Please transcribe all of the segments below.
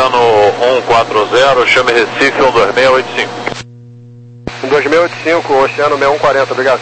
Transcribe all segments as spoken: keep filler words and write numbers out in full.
Oceano um quatro zero, chame Recife um dois seis oito cinco. um dois seis oito cinco, Oceano seis um quatro zero, obrigado.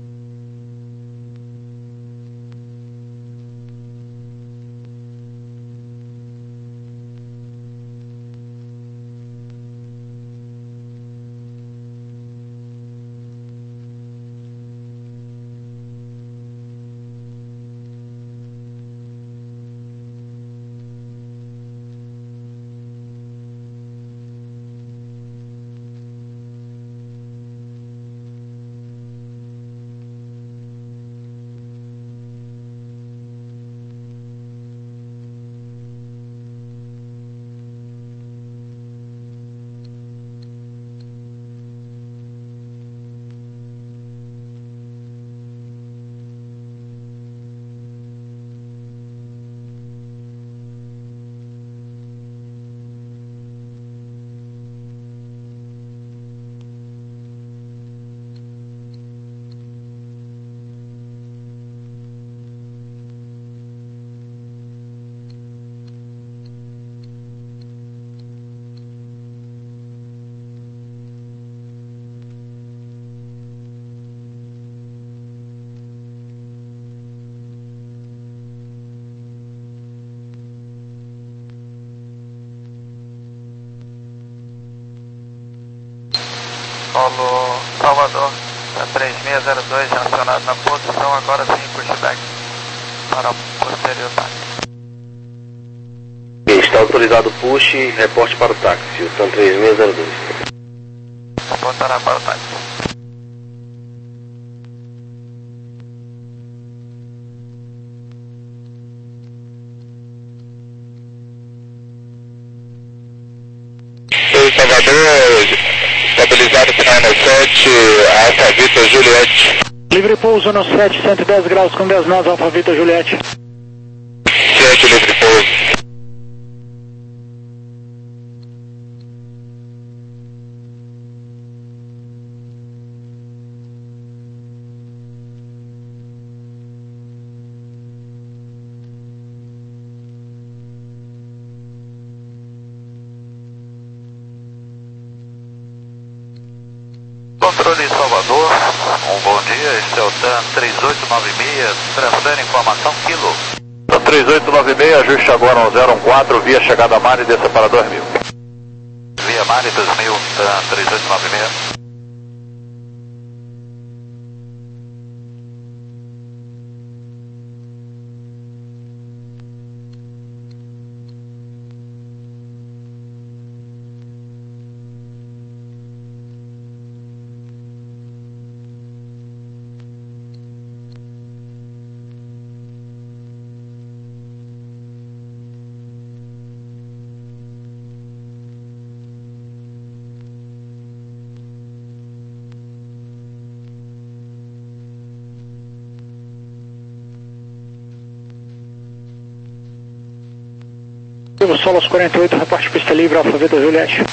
Paulo Salvador, tá três seis zero dois, acionado na posição, agora sim, pushback para posterior táxi. Está autorizado o push, reporte para o táxi, Houston três seis zero dois. Reportará para o táxi. Salvador, estabilizado final no sete, Alfa Vitor Juliette. Livre pouso no sete, cento e dez graus com dez nós, Alfa Vitor Juliette. sete, livre pouso. Controle Salvador, um bom dia, este é o T A N três oito nove seis, transfere informação quilo. três oito nove seis, ajuste agora um zero um quatro, via chegada a mar e desça para dois mil. Via Mari dois mil, T A N três oito nove seis. Solos quarenta e oito, reporte pista livre, Alfa Vitor Juliette.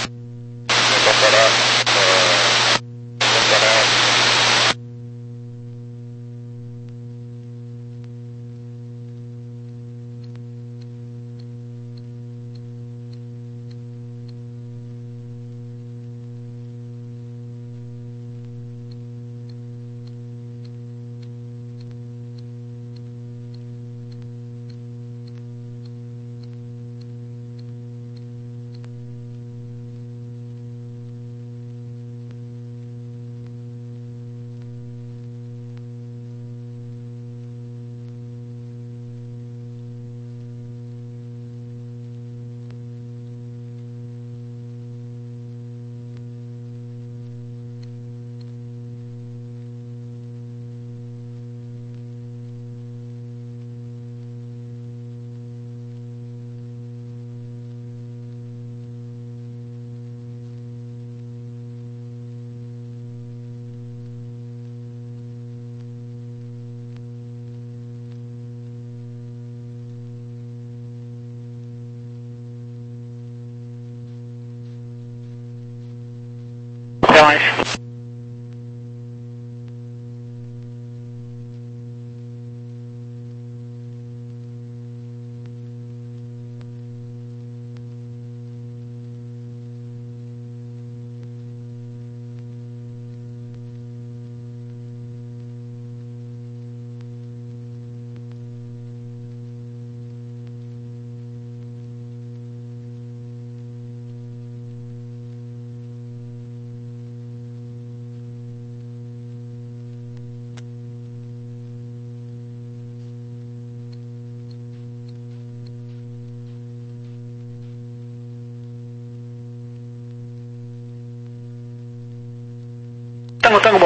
Até mais.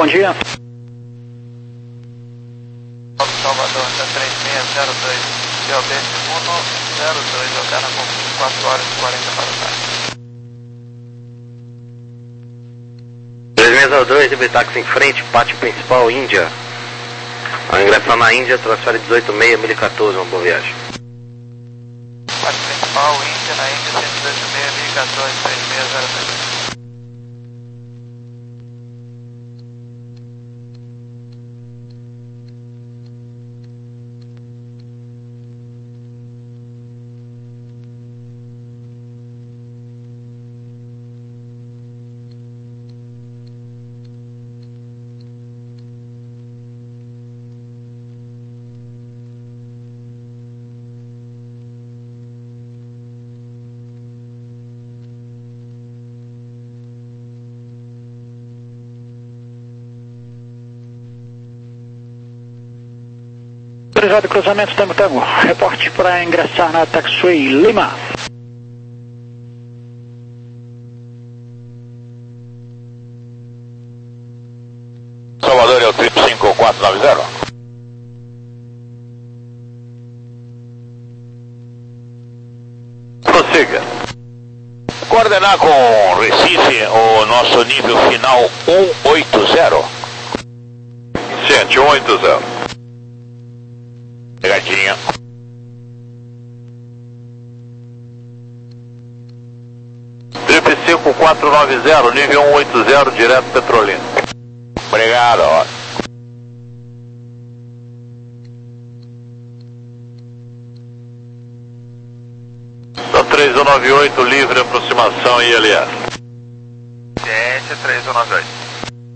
bom dia. Salvador, da três seis zero dois, C O B um zero dois, alterna com quatro horas e quarenta para o táxi. três seis zero dois, I B táxi em frente, pátio principal, Índia. Ao ingressar na Índia, transfere dezoito seis, mil e quatorze, uma boa viagem. Pátio principal, Índia, na Índia, cento e dezoito seis, mil e quatorze, três seis zero dois. Autorizado cruzamento Tango Tango. Reporte para ingressar na Taxiway Lima. Salvador é o trip cinco quatro nove zero. Prossiga. Coordenar com Recife o nosso nível final um oito zero. Gente, um oito zero. Pegadinha. Trip cinco quatro nove zero, nível um oito zero, direto Petrolina. Obrigado. São três um nove oito, livre aproximação I L S. Ciente, três um nove oito.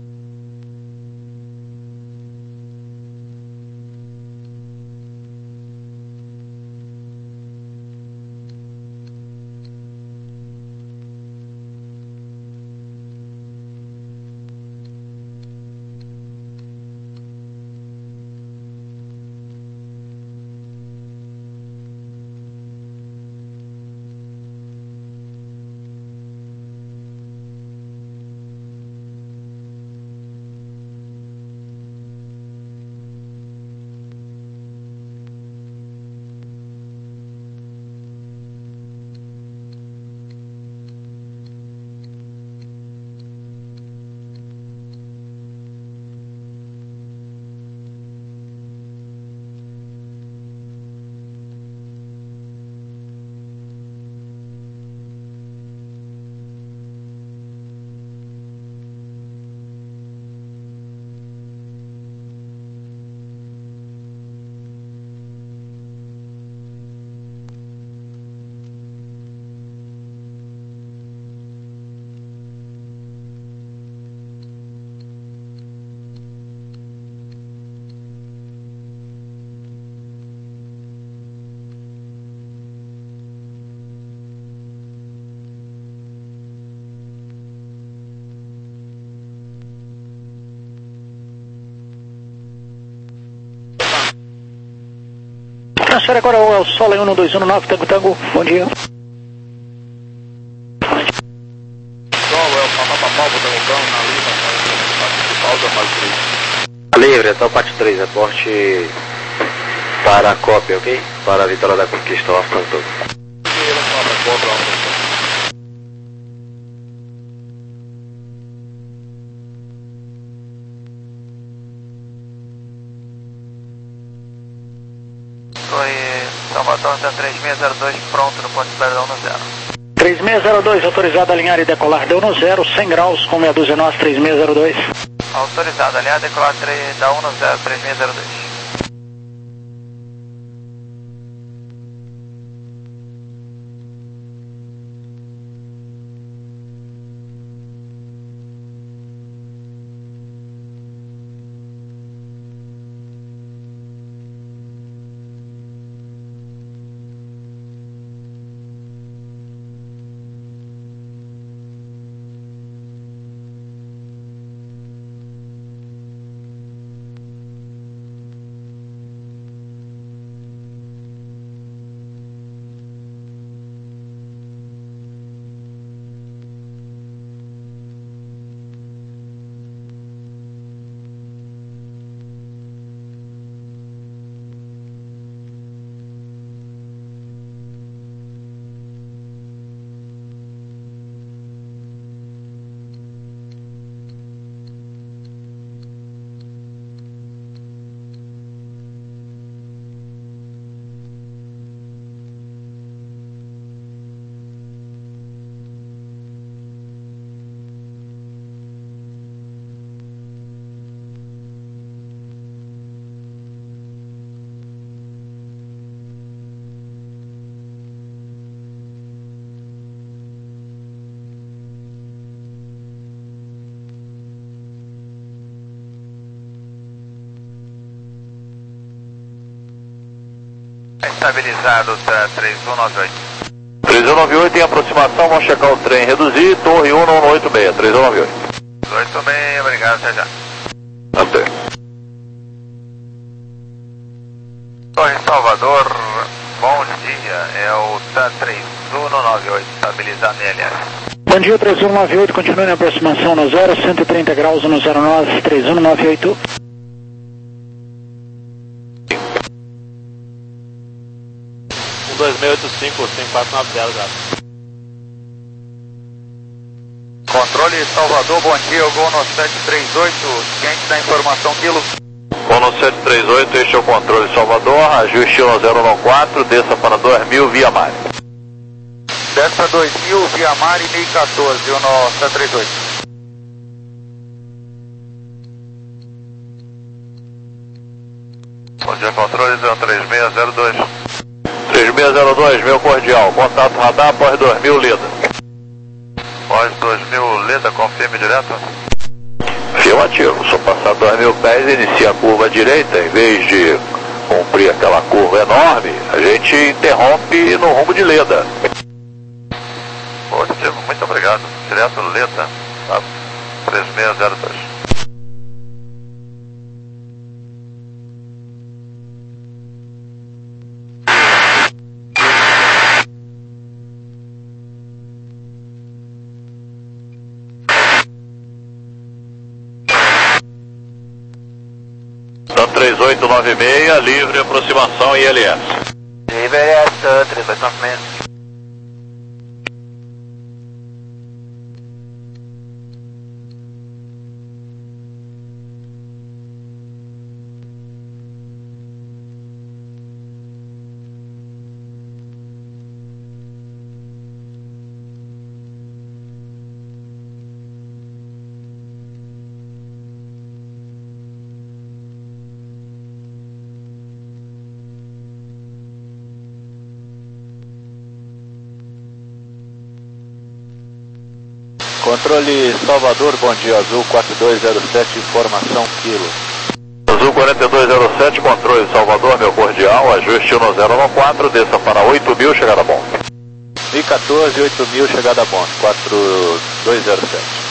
Transfere agora ao Sol em um dois um nove, Tango Tango. Bom dia. Livre, até o pátio três, reporte para a cópia, ok? Para a Vitória da Conquista, off Tango. Oi, Salvador, da três seis zero dois, pronto no ponto de perdão no zero. três seis zero dois, autorizado a alinhar e decolar, deu no zero, cem graus, com meia dúzia nós, três seis zero dois. Autorizado, alinhar, decolar da um no zero, três seis zero dois. estabilizado, tá, três um nove oito. três um nove oito em aproximação, vamos checar o trem, reduzir, torre um um oito seis, três um nove oito. oito seis, obrigado, até já. Até. Torre Salvador, bom dia, é o T A três um nove oito, estabilizado em L S. Bom dia, três um nove oito, continue na aproximação no zero, cento e trinta graus no zero nove, três um nove oito. um dois seis oito cinco, cinco quatro nove zero, gato. Controle Salvador, bom dia, o Gol no sete três oito, ciente da informação, quilo. Gol no sete três oito, este é o controle Salvador, ajuste no zero nove quatro, desça para dois mil via mar. Desça dois mil via mar e mil e quatorze, o no sete três oito. Bom dia, controle três seis zero dois. três seis zero dois, meu cordial, contato radar, pós dois mil Leda. Pós dois mil Leda, confirme direto. Afirmativo, só passar dois mil pés, inicia a curva à direita, em vez de cumprir aquela curva enorme, a gente interrompe no rumo de Leda. Positivo, muito obrigado. Direto Leda, tá? três seis zero dois. Então três oito nove seis, livre aproximação em L S. Livre L S, três oito nove seis. Controle Salvador, bom dia, Azul quatro dois zero sete, informação quilo. Azul quatro dois zero sete, controle Salvador, meu cordial, ajuste no zero nove quatro, desça para oito mil, chegada a bom. mil e quatorze, oito mil, chegada a bom, quatro dois zero sete.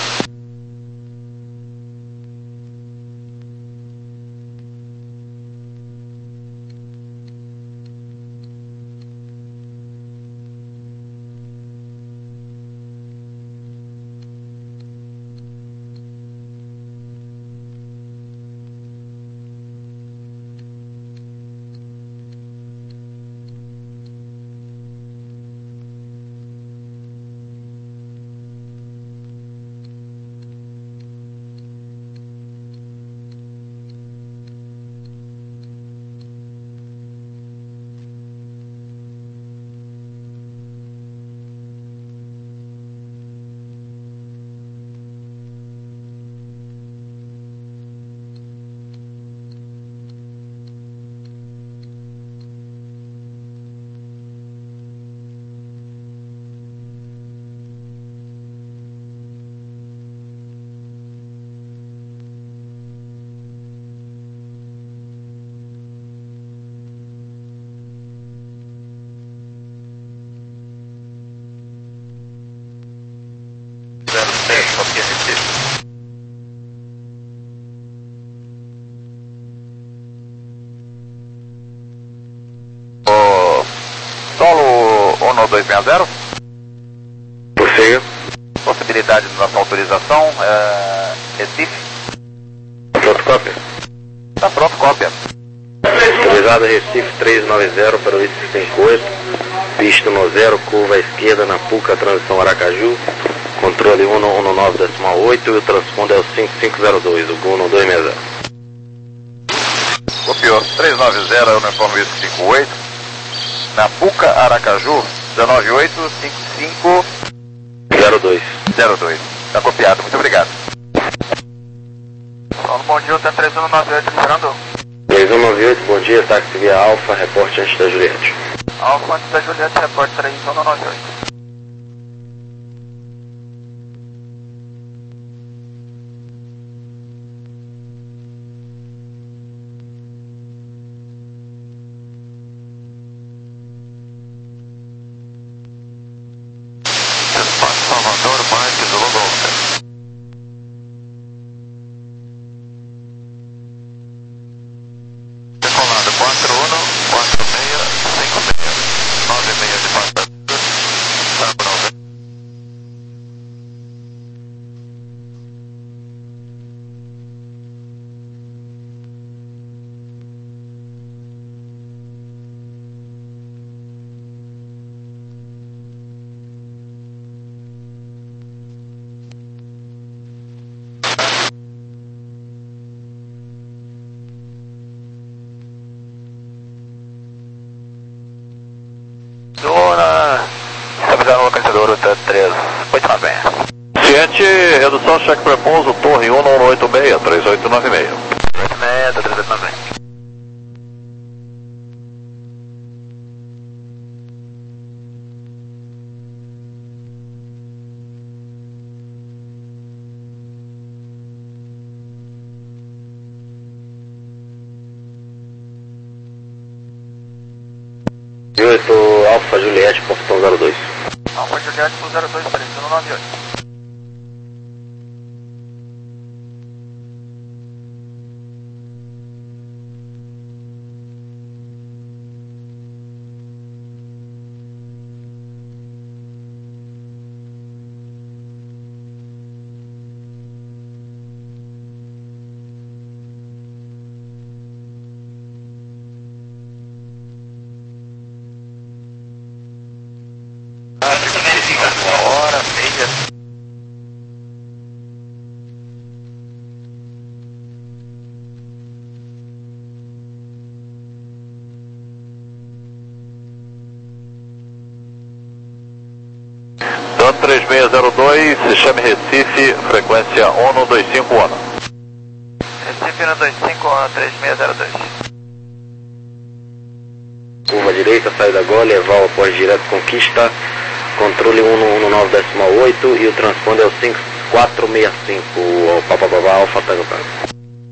dois seis zero? Você? Possibilidade de nossa autorização, é... Recife? Pronto, cópia? Tá pronto, cópia. Autorizado Recife três nove zero para o I C cinco oito, visto no zero, curva à esquerda na Puca, transição Aracaju, controle um um nove decimal oito e o transponder é o cinco cinco zero dois, o Gol no dois seis zero. Copiou, três nove zero, uniforme I C cinco oito, na Puca, Aracaju, dezenove oito cinco cinco zero dois. zero dois. Tá copiado, muito obrigado. Bom dia, o T três um nove oito liberando. três um nove oito, bom dia, táxi via Alfa, reporte antes da Juliette. Alfa antes da Juliette, reporte três um nove oito. Salvador, Mike, Zulu Golf. Decolando quatro um, quatro seis, cinco seis, nove seis de passagem. Sampa noventa. Zona, estabilizando o localizador três oito nove seis. Ciente, redução cheque prepouso, torre um um oito seis, três oito nove seis. oito seis, três oito nove seis. oito Alfa Juliette, portão zero dois. Alfa Juliette pro zero dois três, um nove oito. Uma hora, meia. Dan três seis zero dois, chame Recife, frequência um um dois cinco um. Recife um dois cinco um, três seis zero dois. Curva direita, saída agora, levar o após direto Conquista, controle um um nove decimal oito e o transponder é o cinco quatro seis cinco, o papapá, Alfa Tango Tango.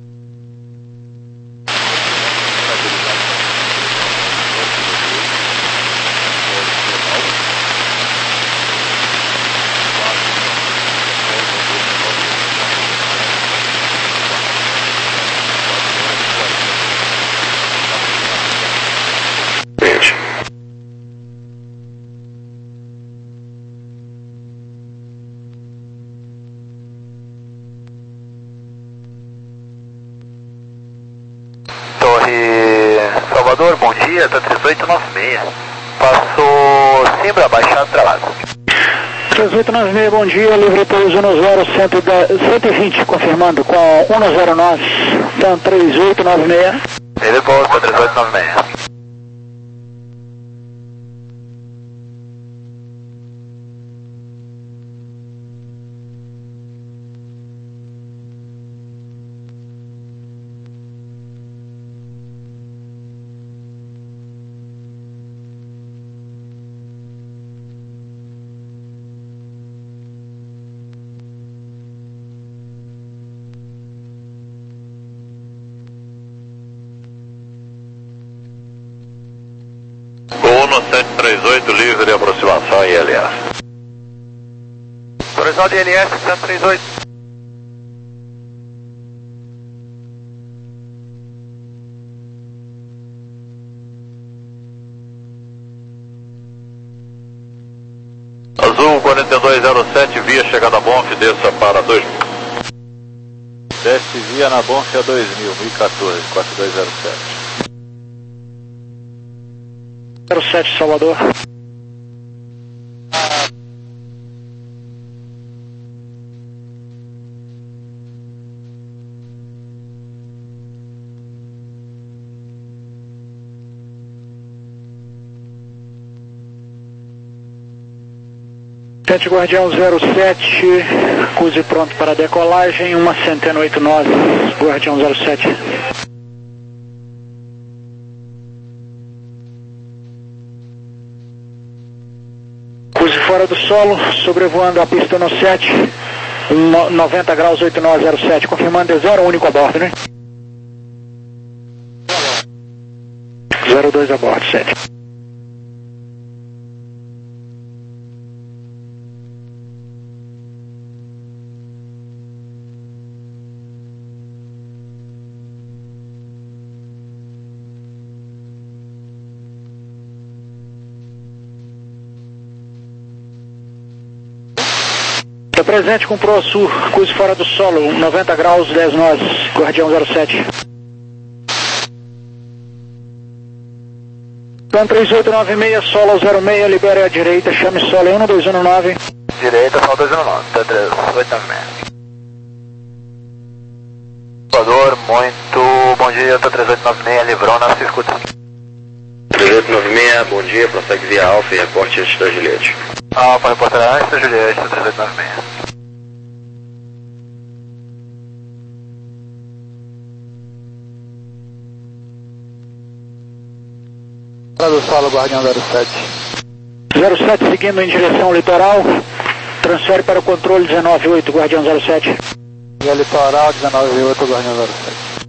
Torre Salvador, bom dia, tá três oito nove seis. Passou Simbra, baixado Travado. três oito nove seis, bom dia, livre pouso no zero cento e vinte, confirmando com um zero nove, então três oito nove seis. Livre pouso, tá três oito nove seis. um sete três oito, livre aproximação I L S. Horizonte I L S, cento e trinta e oito. Azul quarenta e dois zero sete, via chegada a Bonf, desça para dois mil. Desce via na Bonf a dois mil, mil e quatorze, quatro dois zero sete. zero sete, Salvador. Tente Guardião zero sete, cruze pronto para decolagem, uma Centeno oitenta e nove, Guardião zero sete. Cruze fora do solo, sobrevoando a pista no sete, noventa graus, oito nove zero sete, confirmando é zero único a bordo, né? zero dois a bordo, sete. presente com Pro Sul, curso fora do solo, noventa graus, dez nós, Guardião zero sete. Plan três oito nove seis, solo zero seis, libere à direita, chame solo um dois um nove. Direita, solo dois um nove, Plan três oito nove seis. Equador, muito bom dia, Plan três oito nove seis, Livrona, se escuta. três oito nove seis, bom dia, prossegue via Alfa e reporte antes da Juliette. Alfa, reporter antes da Juliette, três oito nove seis. Para do solo, Guardião zero sete. zero sete seguindo em direção ao litoral, transfere para o controle dezenove oito, Guardião zero sete. E a litoral, dezenove oito, Guardião zero sete.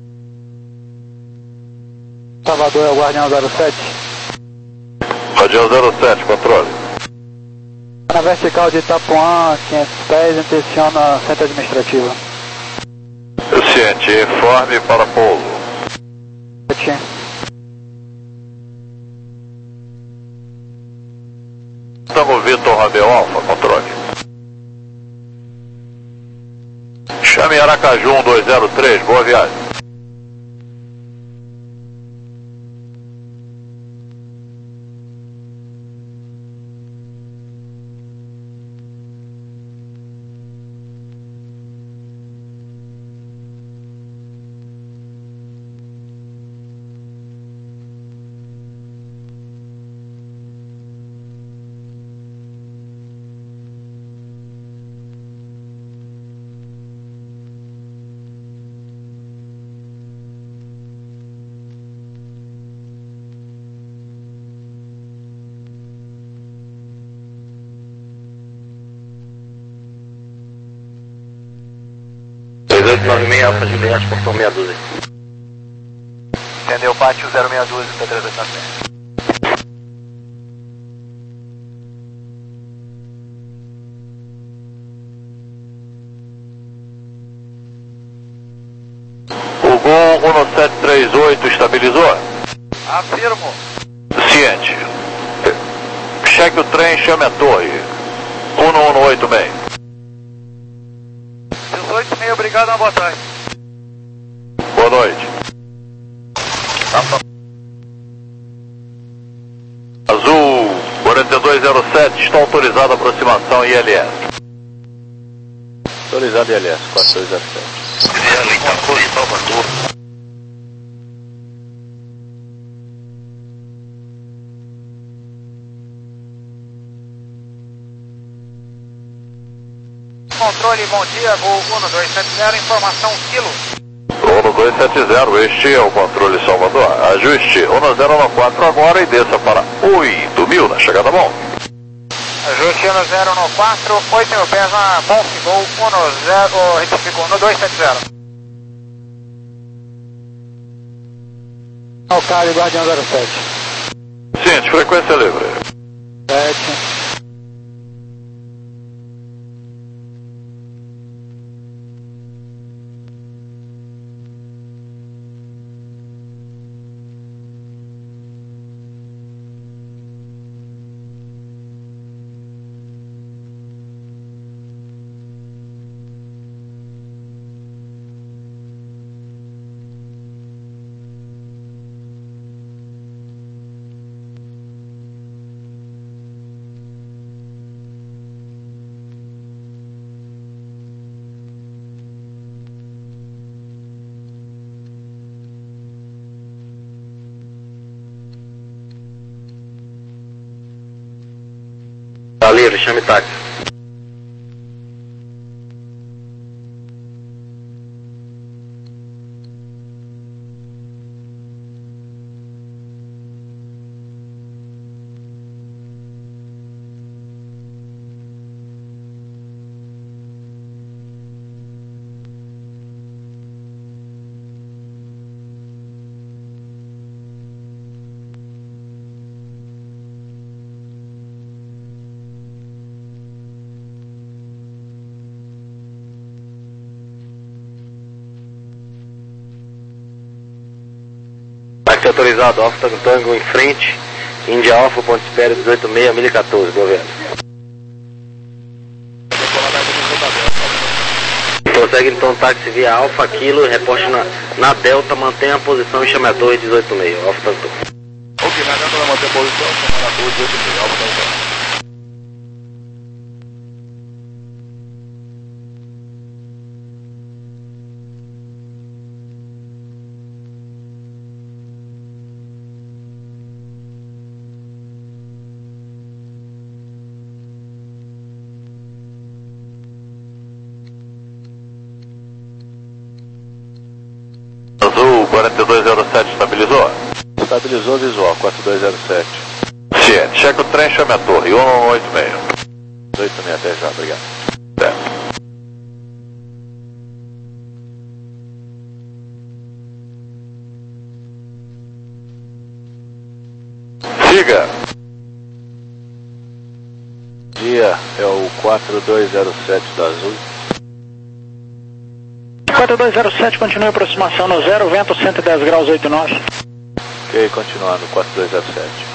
Salvador é o Guardião zero sete. Guardião zero sete, controle. Na vertical de Itapuã, quinhentos pés, intenciona centro administrativo. Ciente, informe para pouso. Sim. Tango Vitor Romeo Alfa, controle. Chame Aracaju um dois zero três, boa viagem. três oito nove seis, Alfa Juliette, portão meia dúzia. Entendeu, pátio zero seis dois, Plan três oito nove seis. O Gol um sete três oito estabilizou? Afirmo. Ciente. Cheque o trem, chame a torre. um um oito seis. dezoito e meio, obrigado, uma boa tarde. Boa noite. Azul quarenta e dois zero sete, está autorizada a aproximação I L S. Autorizado I L S, quatro dois zero sete. Controle, bom dia, Gol um dois sete zero, informação quilo. um dois sete zero, este é o controle Salvador. Ajuste um zero um quatro agora e desça para oito mil na chegada bom. Ajuste um zero um quatro, oito mil pés na Bonf, Gol um zero, retifico, um dois sete zero. Alcário, Guardião zero sete. Ciente, frequência livre. sete. Tá livre, chame táxi. Táxi autorizado, Alfa Tango em frente, Índia Alfa, ponto espera dezoito seis, mil e quatorze, governo. Prossegue então táxi via Alfa Kilo, reporte na, na Delta, mantenha a posição e chame a torre dezoito e meio, Alfa Tanto. Ok, na Delta vai manter a posição, chame a torre dezoito e meio, Alfa Tanto. Azul quarenta e dois zero sete estabilizou? Estabilizou visual, quatro dois zero sete. Ciente, checa o trem, chame a torre, um um oito seis. oito seis até já, obrigado. Certo. Siga. Dia é o quatro dois zero sete da Azul. quatro dois zero sete, continue a aproximação no zero, vento cento e dez graus, oito nove. Ok, continuando, quatro dois zero sete.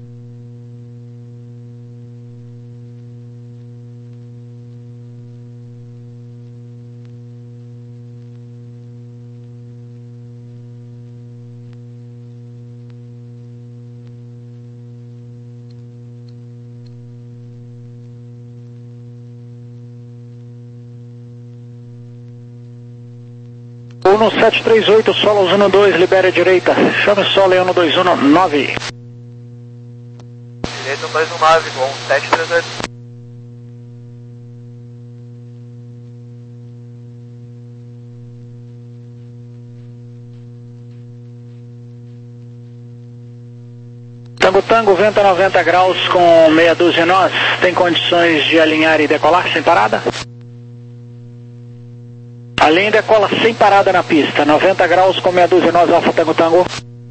um sete três oito, Solos um dois, libere a direita. Chame Solo um dois um nove. Direito um dois um nove, com sete três oito. Tango Tango, vento a noventa graus com meia dúzia nós. Tem condições de alinhar e decolar sem parada? Alinha e decola sem parada na pista. noventa graus com meia dúzia nós, Alfa Tango Tango.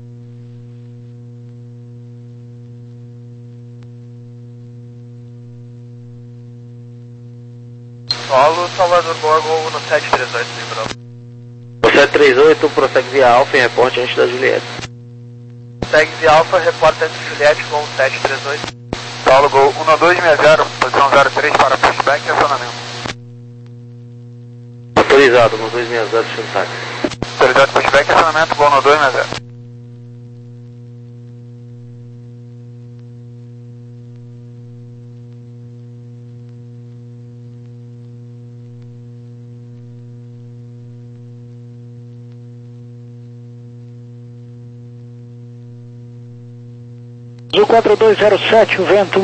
Solo, Salvador Boa, Gol no sete três oito, lembrou. O sete três oito prossegue via Alfa e reporte antes da Juliette. Segue via Alfa, reporta antes de Juliette, Gol sete três oito. Solo, Gol um dois seis zero, posição zero três para pushback e acionamento. Autorizado, um dois seis zero, chame táxi. Autorizado pushback e acionamento, Gol um dois seis zero. Azul quatro dois zero sete, o vento